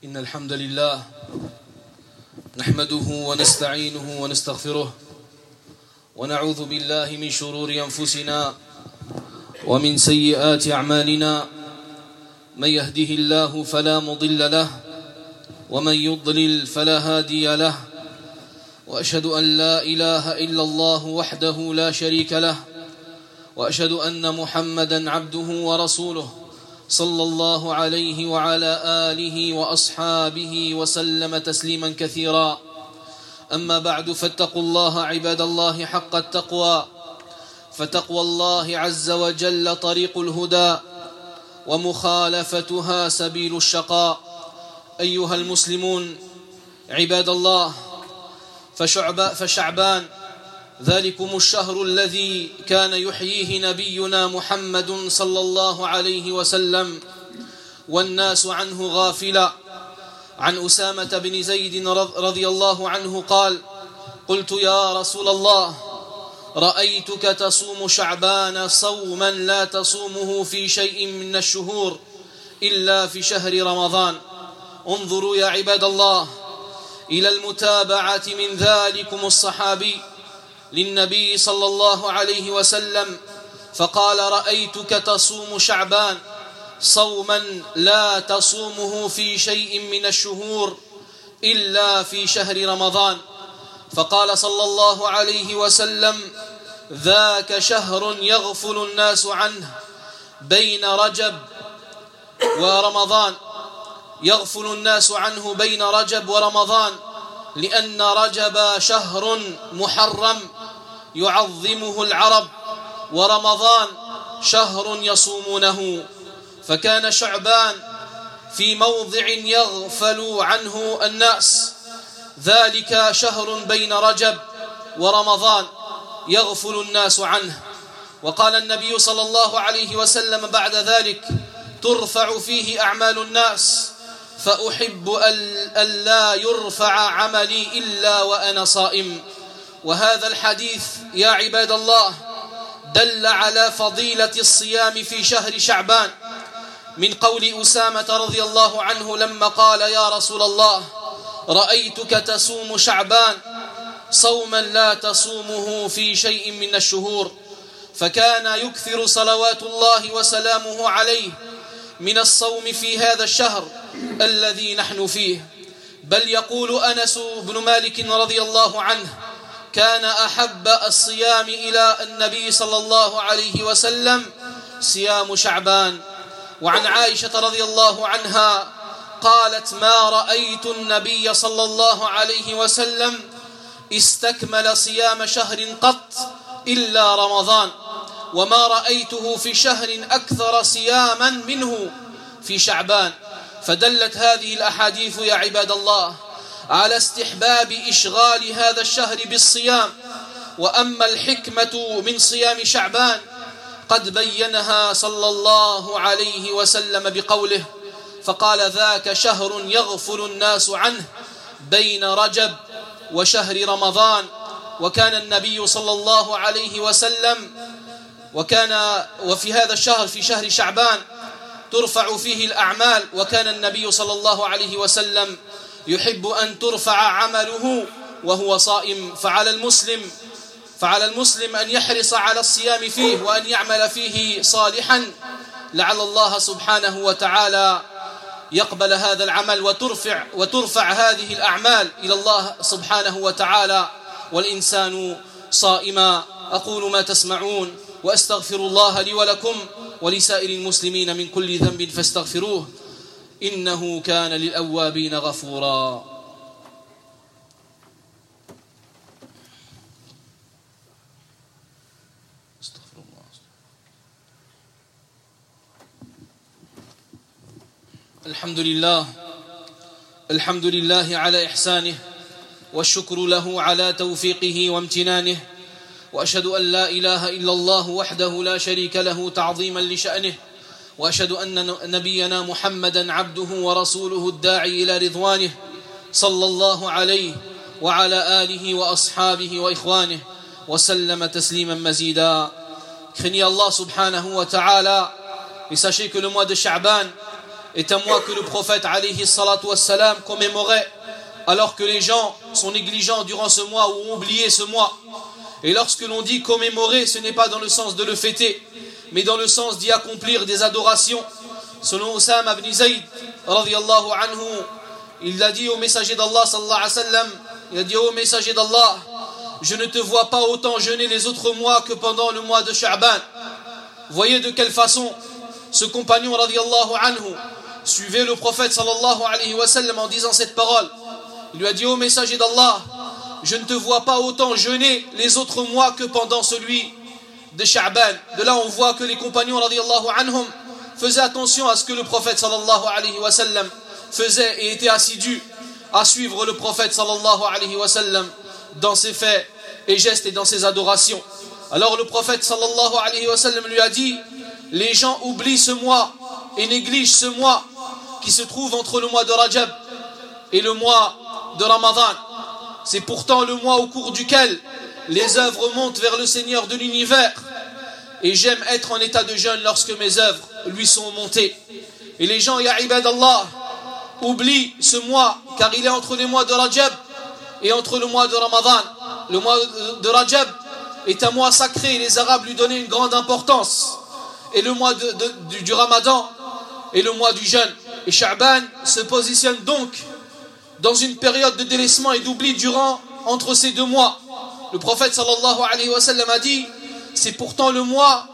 إن الحمد لله نحمده ونستعينه ونستغفره ونعوذ بالله من شرور أنفسنا ومن سيئات أعمالنا من يهده الله فلا مضل له ومن يضلل فلا هادي له وأشهد أن لا إله إلا الله وحده لا شريك له وأشهد أن محمدا عبده ورسوله صلى الله عليه وعلى آله وأصحابه وسلم تسليما كثيرا. أما بعد فاتقوا الله عباد الله حق التقوى، فتقوى الله عز وجل طريق الهدى ومخالفتها سبيل الشقاء. أيها المسلمون عباد الله، فشعبان ذلكم الشهر الذي كان يحييه نبينا محمد صلى الله عليه وسلم والناس عنه غافلا. عن أسامة بن زيد رضي الله عنه قال: قلت يا رسول الله رأيتك تصوم شعبان صوما لا تصومه في شيء من الشهور إلا في شهر رمضان. انظروا يا عباد الله إلى المتابعة من ذلكم الصحابي للنبي صلى الله عليه وسلم، فقال: رأيتك تصوم شعبان صوما لا تصومه في شيء من الشهور إلا في شهر رمضان. فقال صلى الله عليه وسلم: ذاك شهر يغفل الناس عنه بين رجب ورمضان، يغفل الناس عنه بين رجب ورمضان، لأن رجب شهر محرم يعظمه العرب، ورمضان شهر يصومونه. فكان شعبان في موضع يغفل عنه الناس، ذلك شهر بين رجب ورمضان يغفل الناس عنه. وقال النبي صلى الله عليه وسلم بعد ذلك: ترفع فيه أعمال الناس فأحب أن لا يرفع عملي إلا وأنا صائم. وهذا الحديث يا عباد الله دل على فضيلة الصيام في شهر شعبان، من قول أسامة رضي الله عنه لما قال: يا رسول الله رأيتك تصوم شعبان صوما لا تصومه في شيء من الشهور. فكان يكثر صلوات الله وسلامه عليه من الصوم في هذا الشهر الذي نحن فيه. بل يقول أنس بن مالك رضي الله عنه: كان أحب الصيام إلى النبي صلى الله عليه وسلم صيام شعبان. وعن عائشة رضي الله عنها قالت: ما رأيت النبي صلى الله عليه وسلم استكمل صيام شهر قط إلا رمضان، وما رأيته في شهر أكثر صياما منه في شعبان. فدلت هذه الأحاديث يا عباد الله على استحباب إشغال هذا الشهر بالصيام. وأما الحكمة من صيام شعبان قد بينها صلى الله عليه وسلم بقوله، فقال: ذاك شهر يغفل الناس عنه بين رجب وشهر رمضان. وكان النبي صلى الله عليه وسلم وفي هذا الشهر في شهر شعبان ترفع فيه الأعمال، وكان النبي صلى الله عليه وسلم يحب أن ترفع عمله وهو صائم. فعلى المسلم أن يحرص على الصيام فيه وأن يعمل فيه صالحا، لعل الله سبحانه وتعالى يقبل هذا العمل وترفع هذه الأعمال إلى الله سبحانه وتعالى والإنسان صائما. أقول ما تسمعون وأستغفر الله لي ولكم ولسائر المسلمين من كل ذنب فاستغفروه إنه كان للأوابين غفورا. استغفر الله. الحمد لله على إحسانه، والشكر له على توفيقه وامتنانه، وأشهد أن لا إله إلا الله وحده لا شريك له تعظيما لشأنه، وأشهد أن نبينا محمدا عبده ورسوله الداعي إلى رضوانه صلى الله عليه وعلى آله وأصحابه وإخوانه وسلم تسليما مزيدا. Craignez Allah subhanahu wa ta'ala et sachez que le mois de Sha'ban est un mois que le prophète alayhi salatu wassalam commémorait alors que les gens sont négligents durant ce mois ou ont oublié ce mois. Et lorsque l'on dit commémorer, ce n'est pas dans le sens de le fêter, mais dans le sens d'y accomplir des adorations. Selon Osama ibn Zayd radiyallahu anhu, il a dit au messager d'Allah sallallahu alayhi wa sallam, il a dit au messager d'Allah, je ne te vois pas autant jeûner les autres mois que pendant le mois de Sha'ban. Voyez de quelle façon ce compagnon radiyallahu anhu suivait le prophète sallallahu alayhi wa sallam en disant cette parole. Il lui a dit au messager d'Allah, je ne te vois pas autant jeûner les autres mois que pendant celui de Sha'ban. De là on voit que les compagnons radiyallahu anhum faisaient attention à ce que le prophète sallallahu alayhi wa sallam faisait et était assidu à suivre le prophète sallallahu alayhi wa sallam dans ses faits et gestes et dans ses adorations. Alors le prophète sallallahu alayhi wa sallam lui a dit, les gens oublient ce mois et négligent ce mois qui se trouve entre le mois de Rajab et le mois de Ramadan. C'est pourtant le mois au cours duquel les œuvres montent vers le Seigneur de l'univers. Et j'aime être en état de jeûne lorsque mes œuvres lui sont montées. Et les gens, ya ibadallah, oublient ce mois car il est entre les mois de Rajab et entre le mois de Ramadan. Le mois de Rajab est un mois sacré et les Arabes lui donnaient une grande importance. Et le mois du Ramadan est le mois du jeûne. Et Sha'ban se positionne donc dans une période de délaissement et d'oubli entre ces deux mois. Le prophète sallallahu alayhi wa sallam a dit, c'est pourtant le mois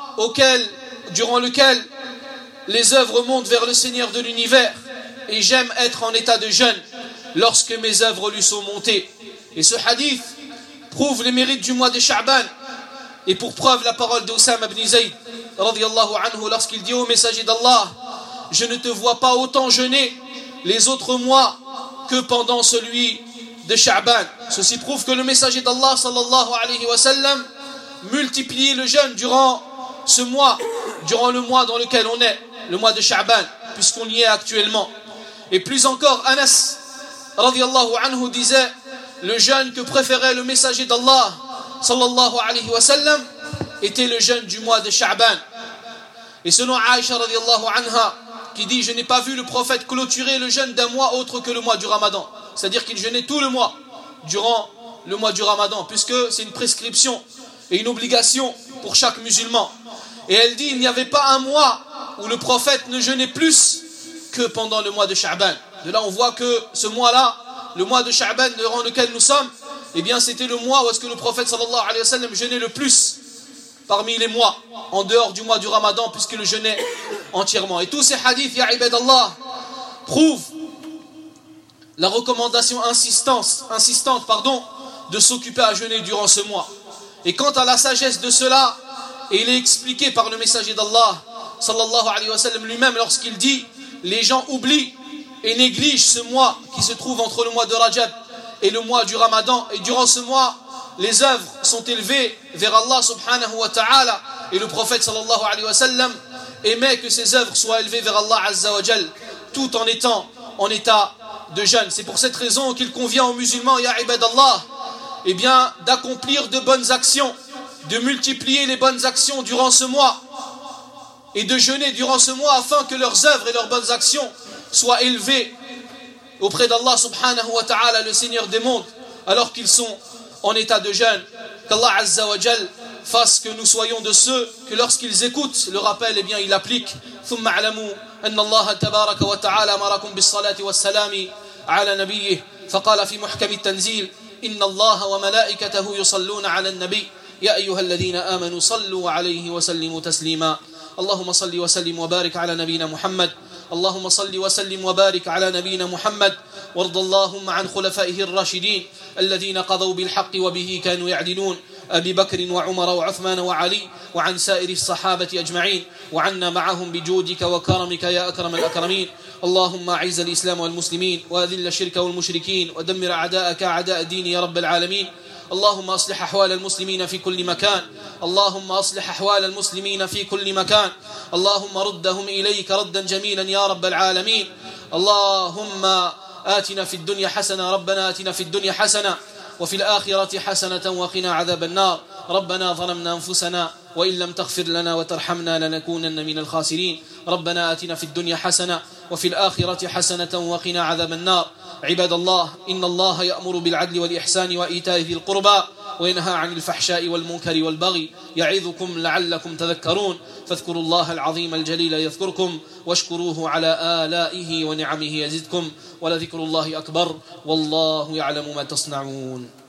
durant lequel les œuvres montent vers le Seigneur de l'univers. Et j'aime être en état de jeûne lorsque mes œuvres lui sont montées. Et ce hadith prouve les mérites du mois de Sha'ban. Et pour preuve la parole d'Osama ibn Zayd radiyallahu anhu lorsqu'il dit au messager d'Allah, je ne te vois pas autant jeûner les autres mois que pendant celui de Sha'ban. Ceci prouve que le messager d'Allah sallallahu alayhi wa sallam multipliait le jeûne durant ce mois, durant le mois dans lequel on est, le mois de Sha'ban, puisqu'on y est actuellement. Et plus encore, Anas radiyallahu anhu disait, le jeûne que préférait le messager d'Allah sallallahu alayhi wa sallam était le jeûne du mois de Sha'ban. Et selon Aïcha radiyallahu anha, qui dit, je n'ai pas vu le prophète clôturer le jeûne d'un mois autre que le mois du Ramadan. C'est-à-dire qu'il jeûnait tout le mois, durant le mois du Ramadan, puisque c'est une prescription et une obligation pour chaque musulman. Et elle dit, il n'y avait pas un mois où le prophète ne jeûnait plus que pendant le mois de Sha'ban. De là, on voit que ce mois-là, le mois de Sha'ban durant lequel nous sommes, eh bien, c'était le mois où est-ce que le prophète sallallahu alayhi wa sallam jeûnait le plus parmi les mois, en dehors du mois du Ramadan, puisqu'il le jeûnait entièrement. Et tous ces hadiths, ya ibadallah, prouvent la recommandation insistante, de s'occuper à jeûner durant ce mois. Et quant à la sagesse de cela, il est expliqué par le messager d'Allah, sallallahu alayhi wa sallam lui-même, lorsqu'il dit, les gens oublient et négligent ce mois qui se trouve entre le mois de Rajab et le mois du Ramadan. Et durant ce mois, les œuvres sont élevées vers Allah subhanahu wa ta'ala. Et le prophète sallallahu alayhi wa sallam aimait que ces œuvres soient élevées vers Allah azza wa jal, tout en étant en état de jeûne. C'est pour cette raison qu'il convient aux musulmans, ya ibadallah, eh bien, d'accomplir de bonnes actions, de multiplier les bonnes actions durant ce mois et de jeûner durant ce mois afin que leurs œuvres et leurs bonnes actions soient élevées auprès d'Allah subhanahu wa ta'ala, le Seigneur des mondes, alors qu'ils sont en état de jeûne. Qu'Allah azza wa jal fasse que nous soyons de ceux que lorsqu'ils écoutent le rappel, eh bien ils l'appliquent. ثم اعلموا أن الله تبارك وتعالى أمركم بالصلاة والسلام على نبيه فقال في محكم التنزيل إن الله وملائكته يصلون على النبي يا أيها الذين آمنوا صلوا عليه وسلموا تسليما اللهم صل وسلم وبارك على نبينا محمد اللهم صل وسلم وبارك على نبينا محمد وارض اللهم عن خلفائه الراشدين الذين قضوا بالحق وبه كانوا يعدلون أبي بكر وعمر وعثمان وعلي وعن سائر الصحابة أجمعين وعنا معهم بجودك وكرمك يا أكرم الأكرمين اللهم أعز الإسلام والمسلمين وأذل الشرك والمشركين ودمر أعداءك أعداء الدين يا رب العالمين اللهم أصلح أحوال المسلمين في كل مكان اللهم أصلح أحوال المسلمين في كل مكان اللهم ردهم إليك ردا جميلا يا رب العالمين اللهم آتنا في الدنيا حسنة ربنا آتنا في الدنيا حسنة وفي الآخرة حسنة وقنا عذاب النار ربنا ظلمنا أنفسنا وإن لم تغفر لنا وترحمنا لنكونن من الخاسرين. ربنا آتنا في الدنيا حسنة وفي الآخرة حسنة وقنا عذاب النار. عباد الله، إن الله يأمر بالعدل والإحسان وإيتاء ذي القربى وينهى عن الفحشاء والمنكر والبغي يعظكم لعلكم تذكرون. فاذكروا الله العظيم الجليل يذكركم واشكروه على آلائه ونعمه يزدكم ولذكر الله أكبر والله يعلم ما تصنعون.